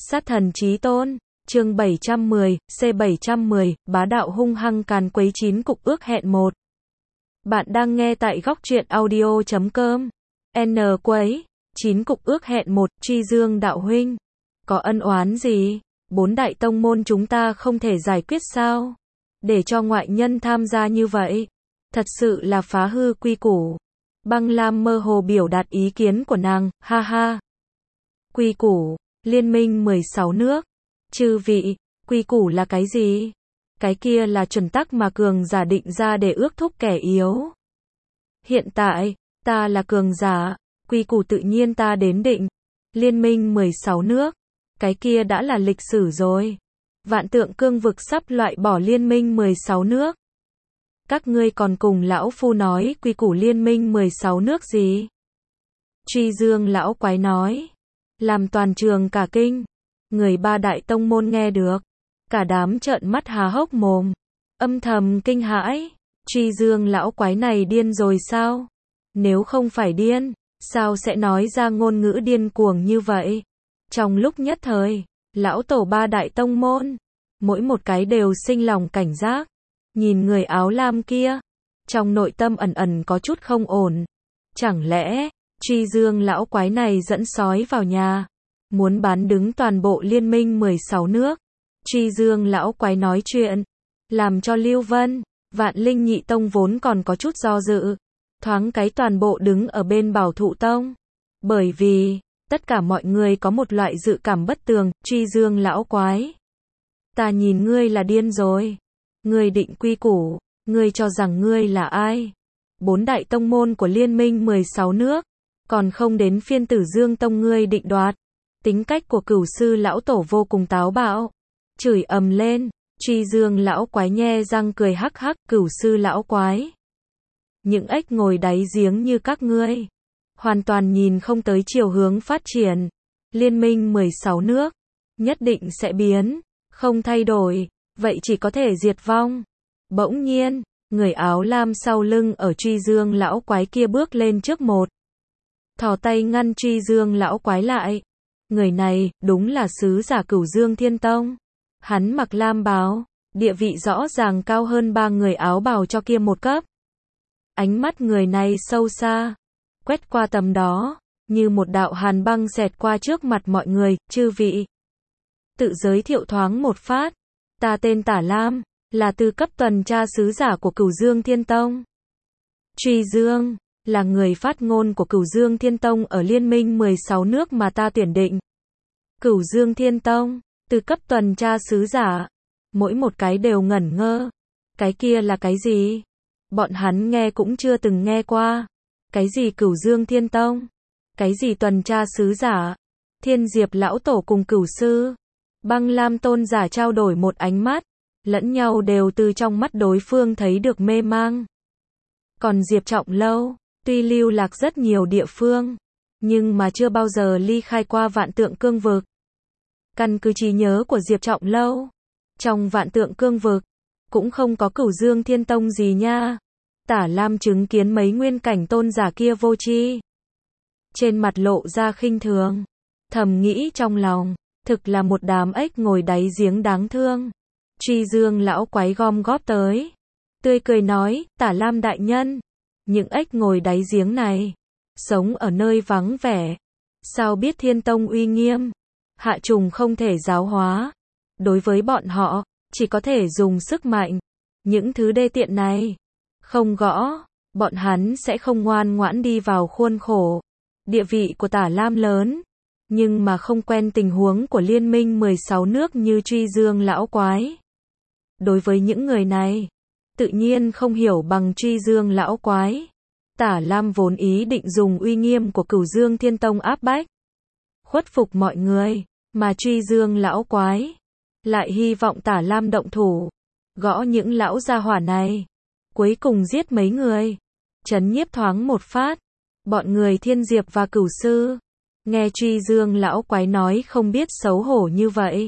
Sát thần chí tôn, chương 710, C710, bá đạo hung hăng càn quấy 9 cục ước hẹn 1. Bạn đang nghe tại góc truyện audio.com. N quấy, 9 cục ước hẹn 1, Truy Dương đạo huynh. Có ân oán gì? 4 đại tông môn chúng ta không thể giải quyết sao? Để cho ngoại nhân tham gia như vậy, thật sự là phá hư quy củ. Băng Lam mơ hồ biểu đạt ý kiến của nàng, ha ha. Quy củ, liên minh 16 nước. Chư vị, quy củ là cái gì? Cái kia là chuẩn tắc mà cường giả định ra để ước thúc kẻ yếu. Hiện tại, ta là cường giả, quy củ tự nhiên ta đến định. Liên minh 16 nước, cái kia đã là lịch sử rồi. Vạn Tượng Cương Vực sắp loại bỏ liên minh 16 nước. Các ngươi còn cùng lão phu nói quy củ liên minh 16 nước gì? Truy Dương lão quái nói, làm toàn trường cả kinh. Người ba đại tông môn nghe được, cả đám trợn mắt há hốc mồm, âm thầm kinh hãi. Truy Dương lão quái này điên rồi sao? Nếu không phải điên, sao sẽ nói ra ngôn ngữ điên cuồng như vậy? Trong lúc nhất thời, lão tổ ba đại tông môn, mỗi một cái đều sinh lòng cảnh giác. Nhìn người áo lam kia, trong nội tâm ẩn ẩn có chút không ổn. Chẳng lẽ, Truy Dương lão quái này dẫn sói vào nhà, muốn bán đứng toàn bộ liên minh 16 nước? Truy Dương lão quái nói chuyện, làm cho Lưu Vân, Vạn Linh nhị tông vốn còn có chút do dự, thoáng cái toàn bộ đứng ở bên Bảo Thụ tông. Bởi vì, tất cả mọi người có một loại dự cảm bất tường. Truy Dương lão quái, ta nhìn ngươi là điên rồi. Ngươi định quy củ, ngươi cho rằng ngươi là ai? 4 đại tông môn của liên minh 16 nước, còn không đến phiên Tử Dương tông ngươi định đoạt. Tính cách của Cửu sư lão tổ vô cùng táo bạo, chửi ầm lên. Truy Dương lão quái nhe răng cười hắc hắc. Cửu sư lão quái, những ếch ngồi đáy giếng như các ngươi, hoàn toàn nhìn không tới chiều hướng phát triển. Liên minh 16 nước, nhất định sẽ biến, không thay đổi, vậy chỉ có thể diệt vong. Bỗng nhiên, người áo lam sau lưng ở Truy Dương lão quái kia bước lên trước một, thò tay ngăn Truy Dương lão quái lại. Người này, đúng là sứ giả Cửu Dương Thiên Tông. Hắn mặc lam bào, địa vị rõ ràng cao hơn 3 người áo bào cho kia một cấp. Ánh mắt người này sâu xa, quét qua tầm đó, như một đạo hàn băng xẹt qua trước mặt mọi người. Chư vị, tự giới thiệu thoáng một phát. Ta tên Tả Lam, là tư cấp tuần tra sứ giả của Cửu Dương Thiên Tông. Truy Dương, là người phát ngôn của Cửu Dương Thiên Tông ở liên minh 16 nước mà ta tuyển định. Cửu Dương Thiên Tông, tư cấp tuần tra sứ giả. Mỗi một cái đều ngẩn ngơ. Cái kia là cái gì? Bọn hắn nghe cũng chưa từng nghe qua. Cái gì Cửu Dương Thiên Tông? Cái gì tuần tra sứ giả? Thiên Diệp lão tổ cùng Cửu sư Băng Lam tôn giả trao đổi một ánh mắt, lẫn nhau đều từ trong mắt đối phương thấy được mê mang. Còn Diệp Trọng Lâu, tuy lưu lạc rất nhiều địa phương, nhưng mà chưa bao giờ ly khai qua Vạn Tượng Cương Vực. Căn cứ trí nhớ của Diệp Trọng Lâu, trong Vạn Tượng Cương Vực, cũng không có Cửu Dương Thiên Tông gì nha. Tả Lam chứng kiến mấy nguyên cảnh tôn giả kia vô tri, trên mặt lộ ra khinh thường, thầm nghĩ trong lòng, thực là một đám ếch ngồi đáy giếng đáng thương. Truy Dương lão quái gom góp tới, tươi cười nói, Tả Lam đại nhân, những ếch ngồi đáy giếng này, sống ở nơi vắng vẻ, sao biết Thiên Tông uy nghiêm, hạ trùng không thể giáo hóa. Đối với bọn họ, chỉ có thể dùng sức mạnh. Những thứ đê tiện này, không gõ, bọn hắn sẽ không ngoan ngoãn đi vào khuôn khổ. Địa vị của Tả Lam lớn, nhưng mà không quen tình huống của liên minh 16 nước như Truy Dương lão quái. Đối với những người này, tự nhiên không hiểu bằng Truy Dương lão quái. Tả Lam vốn ý định dùng uy nghiêm của Cửu Dương Thiên Tông áp bách, khuất phục mọi người, mà Truy Dương lão quái lại hy vọng Tả Lam động thủ, gõ những lão gia hỏa này, cuối cùng giết mấy người, trấn nhiếp thoáng một phát. Bọn người Thiên Diệp và Cửu sư, nghe Truy Dương lão quái nói không biết xấu hổ như vậy,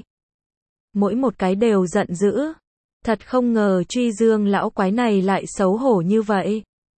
mỗi một cái đều giận dữ. Thật không ngờ Truy Dương lão quái này lại xấu hổ như vậy.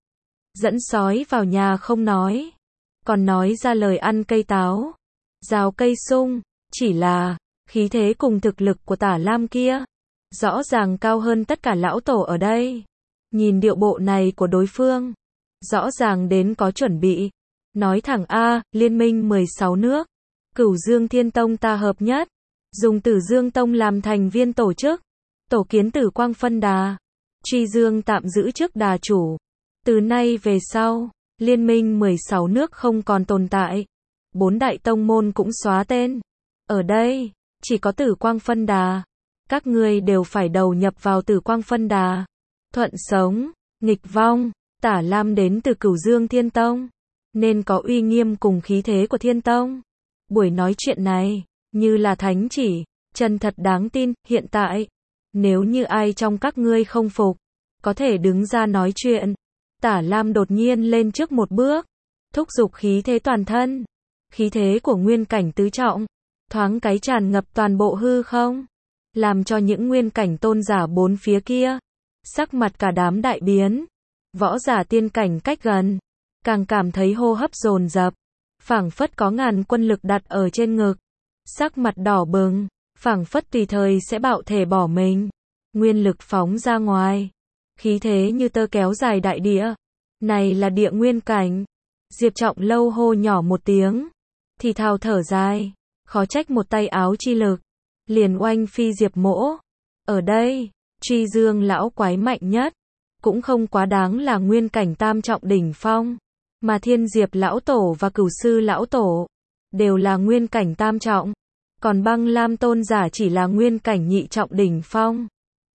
Dẫn sói vào nhà không nói, còn nói ra lời ăn cây táo, rào cây sung, chỉ là Khí thế cùng thực lực của Tả Lam kia, rõ ràng cao hơn tất cả lão tổ ở đây. Nhìn điệu bộ này của đối phương, rõ ràng đến có chuẩn bị. Nói thẳng a, liên minh 16 nước, Cửu Dương Thiên Tông ta hợp nhất, dùng Tử Dương Tông làm thành viên tổ chức, tổ kiến Tử Quang phân đà, Truy Dương tạm giữ chức đà chủ. Từ nay về sau, liên minh 16 nước không còn tồn tại. 4 đại tông môn cũng xóa tên. Ở đây, chỉ có Tử Quang phân đà. Các ngươi đều phải đầu nhập vào Tử Quang phân đà. Thuận sống, nghịch vong, Tả Lam đến từ Cửu Dương Thiên Tông, nên có uy nghiêm cùng khí thế của Thiên Tông. Buổi nói chuyện này, như là thánh chỉ, chân thật đáng tin. Hiện tại, nếu như ai trong các ngươi không phục, có thể đứng ra nói chuyện. Tả Lam đột nhiên lên trước một bước, thúc giục khí thế toàn thân. Khí thế của nguyên cảnh tứ trọng, thoáng cái tràn ngập toàn bộ hư không, làm cho những nguyên cảnh tôn giả bốn phía kia, sắc mặt cả đám đại biến. Võ giả tiên cảnh cách gần, càng cảm thấy hô hấp dồn dập, phảng phất có ngàn quân lực đặt ở trên ngực, sắc mặt đỏ bừng, phảng phất tùy thời sẽ bạo thể bỏ mình. Nguyên lực phóng ra ngoài, khí thế như tơ kéo dài đại địa. Này là địa nguyên cảnh. Diệp Trọng Lâu hô nhỏ một tiếng, thì thào thở dài, khó trách một tay áo chi lực, liền oanh phi Diệp Mỗ. Ở đây, Truy Dương lão quái mạnh nhất, cũng không quá đáng là nguyên cảnh tam trọng đỉnh phong, mà Thiên Diệp lão tổ và Cửu Sư lão tổ đều là nguyên cảnh tam trọng, còn Băng Lam tôn giả chỉ là nguyên cảnh nhị trọng đỉnh phong.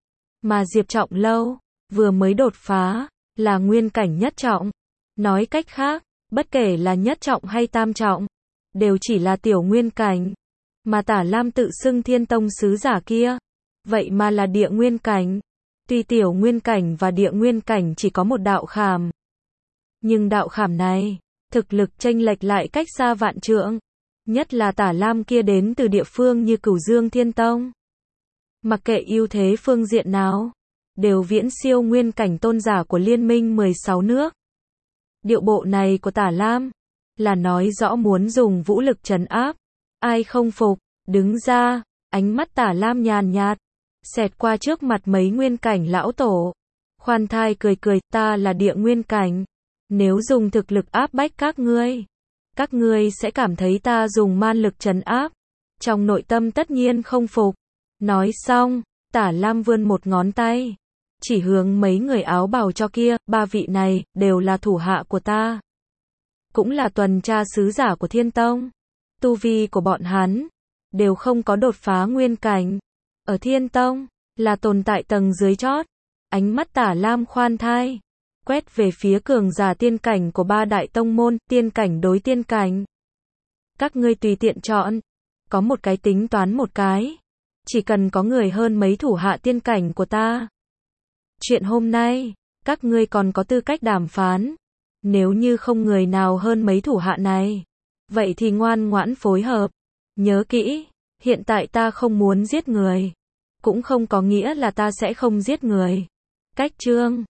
Mà Diệp Trọng Lâu vừa mới đột phá, là nguyên cảnh nhất trọng. Nói cách khác, bất kể là nhất trọng hay tam trọng, đều chỉ là tiểu nguyên cảnh. Mà Tả Lam tự xưng Thiên Tông sứ giả kia, vậy mà là địa nguyên cảnh. Tuy tiểu nguyên cảnh và địa nguyên cảnh chỉ có một đạo khảm, nhưng đạo khảm này, thực lực chênh lệch lại cách xa vạn trượng. Nhất là Tả Lam kia đến từ địa phương như Cửu Dương Thiên Tông. Mặc kệ ưu thế phương diện nào, đều viễn siêu nguyên cảnh tôn giả của liên minh 16 nước. Điệu bộ này của Tả Lam, là nói rõ muốn dùng vũ lực trấn áp. Ai không phục, đứng ra. Ánh mắt Tả Lam nhàn nhạt, xẹt qua trước mặt mấy nguyên cảnh lão tổ. Khoan thai cười cười, ta là địa nguyên cảnh. Nếu dùng thực lực áp bách các ngươi sẽ cảm thấy ta dùng man lực trấn áp. Trong nội tâm tất nhiên không phục. Nói xong, Tả Lam vươn một ngón tay, chỉ hướng mấy người áo bào cho kia. 3 vị này, đều là thủ hạ của ta, cũng là tuần tra sứ giả của Thiên Tông. Tu vi của bọn hắn, đều không có đột phá nguyên cảnh. Ở Thiên Tông, là tồn tại tầng dưới chót. Ánh mắt Tả Lam khoan thai, quét về phía cường giả tiên cảnh của 3 đại tông môn. Tiên cảnh đối tiên cảnh, các ngươi tùy tiện chọn. Có một cái tính toán một cái. Chỉ cần có người hơn mấy thủ hạ tiên cảnh của ta, chuyện hôm nay, các ngươi còn có tư cách đàm phán. Nếu như không người nào hơn mấy thủ hạ này, vậy thì ngoan ngoãn phối hợp. Nhớ kỹ, hiện tại ta không muốn giết người, cũng không có nghĩa là ta sẽ không giết người. Cách chương